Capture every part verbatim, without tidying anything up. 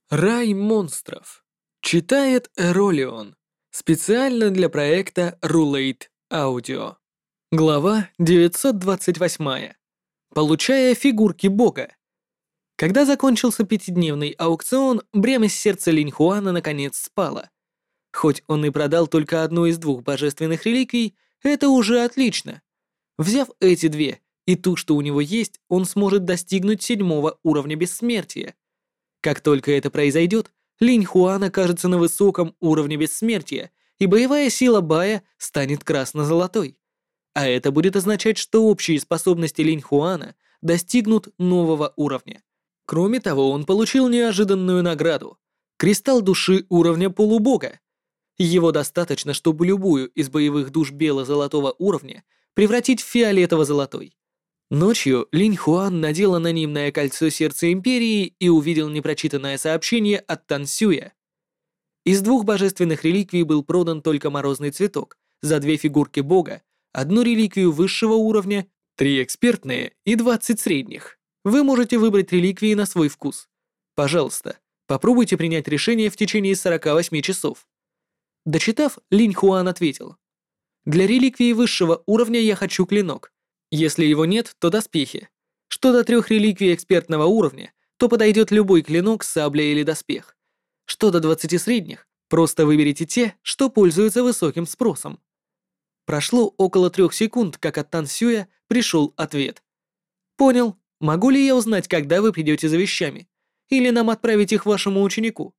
Рай монстров. Читает Эролион. Специально для проекта Rulate Audio. Глава девятьсот двадцать восемь. Получая фигурки бога. Когда закончился пятидневный аукцион, бремя с сердца Линьхуана наконец спало. Хоть он и продал только одну из двух божественных реликвий, это уже отлично. Взяв эти две и ту, что у него есть, он сможет достигнуть седьмого уровня бессмертия. Как только это произойдет, Линь Хуан окажется на высоком уровне бессмертия, и боевая сила Бая станет красно-золотой. А это будет означать, что общие способности Линь Хуана достигнут нового уровня. Кроме того, он получил неожиданную награду — кристалл души уровня полубога. Его достаточно, чтобы любую из боевых душ бело-золотого уровня превратить в фиолетово-золотой. Ночью Линь Хуан надел анонимное кольцо сердца Империи и увидел непрочитанное сообщение от Тан Сюя. Из двух божественных реликвий был продан только морозный цветок за две фигурки бога, одну реликвию высшего уровня, три экспертные и двадцать средних. Вы можете выбрать реликвии на свой вкус. Пожалуйста, попробуйте принять решение в течение сорока восьми часов. Дочитав, Линь Хуан ответил: «Для реликвии высшего уровня я хочу клинок. Если его нет, то доспехи. Что до трех реликвий экспертного уровня, то подойдет любой клинок, сабля или доспех. Что до двадцати средних, просто выберите те, что пользуются высоким спросом». Прошло около трех секунд, как от Тан Сюя пришел ответ. «Понял. Могу ли я узнать, когда вы придете за вещами? Или нам отправить их вашему ученику?»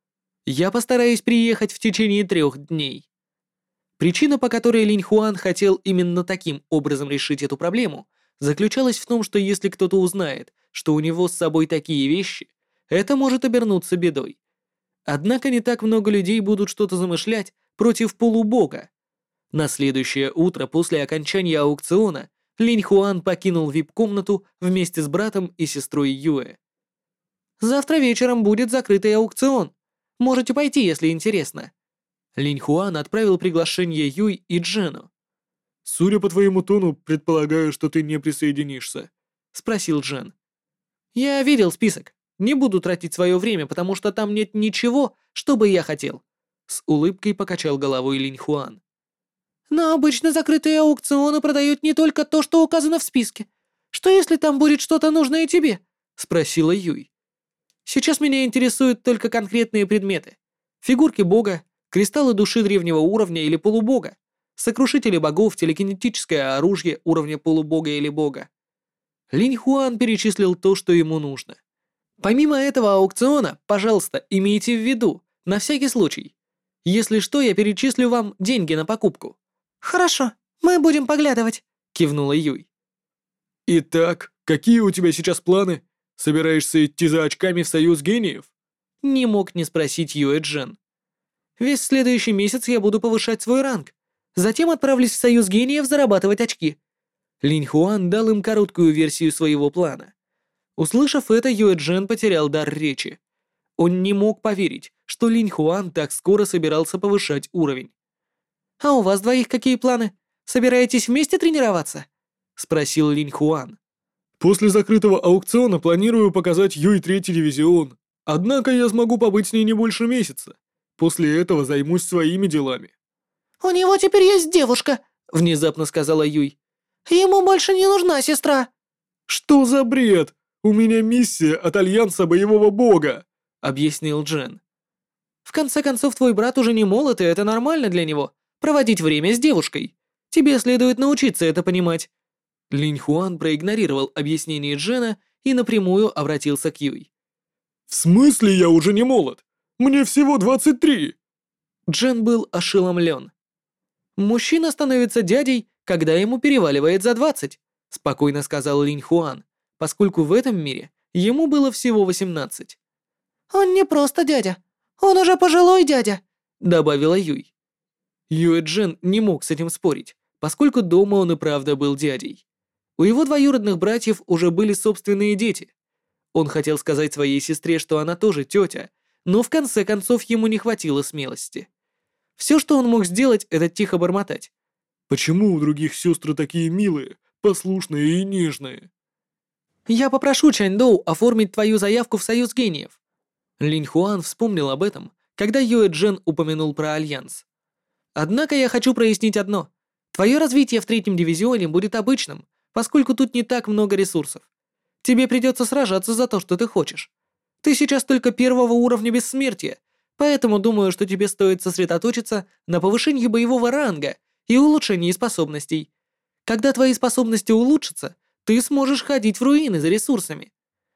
«Я постараюсь приехать в течение трех дней». Причина, по которой Линь Хуан хотел именно таким образом решить эту проблему, заключалась в том, что если кто-то узнает, что у него с собой такие вещи, это может обернуться бедой. Однако не так много людей будут что-то замышлять против полубога. На следующее утро после окончания аукциона Линь Хуан покинул вип-комнату вместе с братом и сестрой Юэ. «Завтра вечером будет закрытый аукцион. Можете пойти, если интересно». Линь Хуан отправил приглашение Юй и Джену. «Судя по твоему тону, предполагаю, что ты не присоединишься», — спросил Джен. «Я видел список. Не буду тратить свое время, потому что там нет ничего, что бы я хотел», — с улыбкой покачал головой Линь Хуан. «Но обычно закрытые аукционы продают не только то, что указано в списке. Что если там будет что-то нужное тебе?» — спросила Юй. «Сейчас меня интересуют только конкретные предметы. Фигурки бога, кристаллы души древнего уровня или полубога, сокрушители богов, телекинетическое оружие уровня полубога или бога». Линь Хуан перечислил то, что ему нужно. «Помимо этого аукциона, пожалуйста, имейте в виду, на всякий случай. Если что, я перечислю вам деньги на покупку». «Хорошо, мы будем поглядывать», — кивнула Юй. «Итак, какие у тебя сейчас планы? Собираешься идти за очками в Союз гениев?» Не мог не спросить Юэ Джен. «Весь следующий месяц я буду повышать свой ранг. Затем отправлюсь в Союз гениев зарабатывать очки». Линь Хуан дал им короткую версию своего плана. Услышав это, Юэ Джен потерял дар речи. Он не мог поверить, что Линь Хуан так скоро собирался повышать уровень. «А у вас двоих какие планы? Собираетесь вместе тренироваться?» — спросил Линь Хуан. «После закрытого аукциона планирую показать Юй третий дивизион. Однако я смогу побыть с ней не больше месяца. После этого займусь своими делами». «У него теперь есть девушка», — внезапно сказала Юй. «Ему больше не нужна сестра». «Что за бред? У меня миссия от Альянса Боевого Бога», — объяснил Джен. «В конце концов, твой брат уже не молод, и это нормально для него. Проводить время с девушкой. Тебе следует научиться это понимать». Линь Хуан проигнорировал объяснение Джена и напрямую обратился к Юй. «В смысле я уже не молод? Мне всего двадцать три!» Джен был ошеломлен. «Мужчина становится дядей, когда ему переваливает за двадцать», спокойно сказал Линь Хуан, поскольку в этом мире ему было всего восемнадцать. «Он не просто дядя, он уже пожилой дядя», добавила Юй. Юэ Джен не мог с этим спорить, поскольку дома он и правда был дядей. У его двоюродных братьев уже были собственные дети. Он хотел сказать своей сестре, что она тоже тетя, но в конце концов ему не хватило смелости. Все, что он мог сделать, это тихо бормотать. «Почему у других сестры такие милые, послушные и нежные?» «Я попрошу Чаньдоу оформить твою заявку в Союз гениев». Линь Хуан вспомнил об этом, когда Юэ Джен упомянул про Альянс. Однако я хочу прояснить одно. Твое развитие в третьем дивизионе будет обычным, поскольку тут не так много ресурсов. Тебе придется сражаться за то, что ты хочешь. Ты сейчас только первого уровня бессмертия, поэтому думаю, что тебе стоит сосредоточиться на повышении боевого ранга и улучшении способностей. Когда твои способности улучшатся, ты сможешь ходить в руины за ресурсами.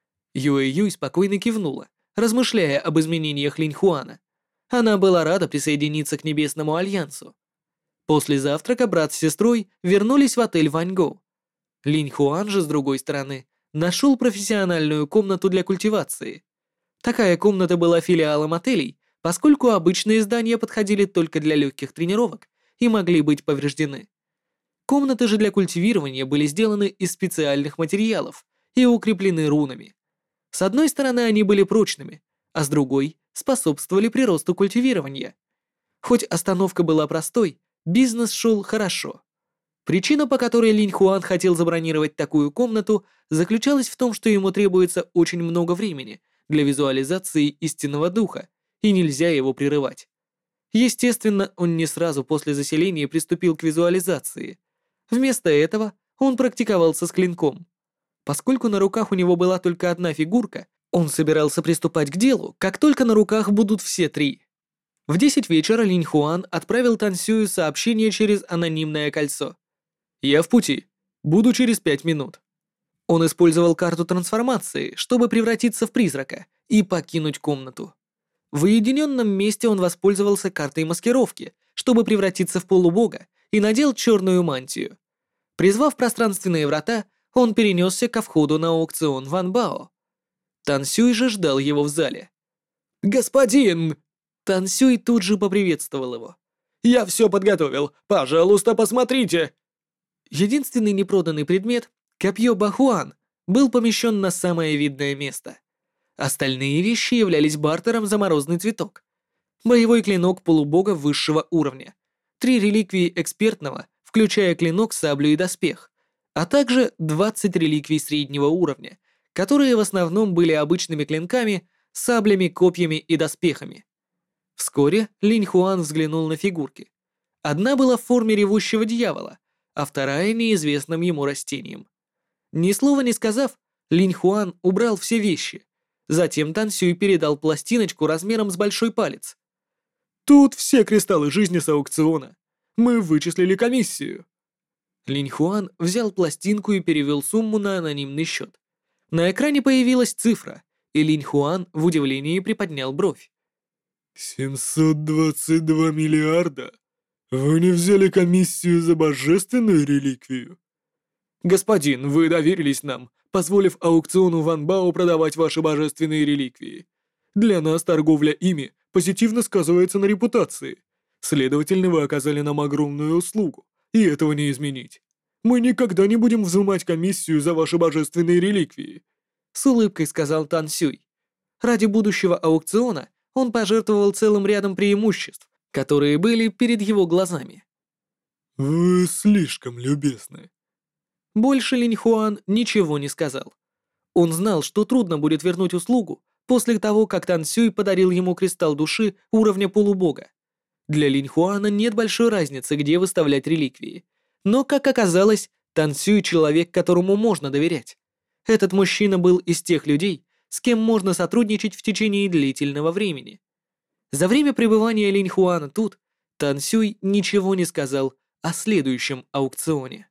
Юэ Юй спокойно кивнула, размышляя об изменениях Линь Хуана. Она была рада присоединиться к Небесному Альянсу. После завтрака брат с сестрой вернулись в отель Ваньгоу. Линь Хуан же, с другой стороны, нашел профессиональную комнату для культивации. Такая комната была филиалом отелей, поскольку обычные здания подходили только для легких тренировок и могли быть повреждены. Комнаты же для культивирования были сделаны из специальных материалов и укреплены рунами. С одной стороны, они были прочными, а с другой способствовали приросту культивирования. Хоть остановка была простой, бизнес шел хорошо. Причина, по которой Линь Хуан хотел забронировать такую комнату, заключалась в том, что ему требуется очень много времени для визуализации истинного духа, и нельзя его прерывать. Естественно, он не сразу после заселения приступил к визуализации. Вместо этого он практиковался с клинком. Поскольку на руках у него была только одна фигурка, он собирался приступать к делу, как только на руках будут все три. В десять вечера Линь Хуан отправил Тан Сюю сообщение через анонимное кольцо. «Я в пути. Буду через пять минут». Он использовал карту трансформации, чтобы превратиться в призрака и покинуть комнату. В уединенном месте он воспользовался картой маскировки, чтобы превратиться в полубога, и надел черную мантию. Призвав пространственные врата, он перенесся ко входу на аукцион Ван Бао. Тан Сюй же ждал его в зале. «Господин!» Тан Сюй тут же поприветствовал его. «Я все подготовил. Пожалуйста, посмотрите!» Единственный непроданный предмет, копье Бахуан, был помещен на самое видное место. Остальные вещи являлись бартером за морозный цветок. Боевой клинок полубога высшего уровня. Три реликвии экспертного, включая клинок, саблю и доспех, а также двадцать реликвий среднего уровня, которые в основном были обычными клинками, саблями, копьями и доспехами. Вскоре Линь Хуан взглянул на фигурки. Одна была в форме ревущего дьявола, а вторая неизвестным ему растением. Ни слова не сказав, Линь Хуан убрал все вещи. Затем Тан Сюй передал пластиночку размером с большой палец. «Тут все кристаллы жизни с аукциона. Мы вычислили комиссию». Линь Хуан взял пластинку и перевел сумму на анонимный счет. На экране появилась цифра, и Линь Хуан в удивлении приподнял бровь. семьсот двадцать два миллиарда? Вы не взяли комиссию за божественную реликвию? Господин, вы доверились нам, позволив аукциону Ван Бао продавать ваши божественные реликвии. Для нас торговля ими позитивно сказывается на репутации. Следовательно, вы оказали нам огромную услугу, и этого не изменить. Мы никогда не будем взимать комиссию за ваши божественные реликвии», — с улыбкой сказал Тан Сюй. Ради будущего аукциона он пожертвовал целым рядом преимуществ, которые были перед его глазами. «Вы слишком любезны». Больше Линь Хуан ничего не сказал. Он знал, что трудно будет вернуть услугу после того, как Тан Сюй подарил ему кристалл души уровня полубога. Для Линь Хуана нет большой разницы, где выставлять реликвии. Но, как оказалось, Тан Сюй — человек, которому можно доверять. Этот мужчина был из тех людей, с кем можно сотрудничать в течение длительного времени. За время пребывания Линь Хуана тут, Тан Сюй ничего не сказал о следующем аукционе.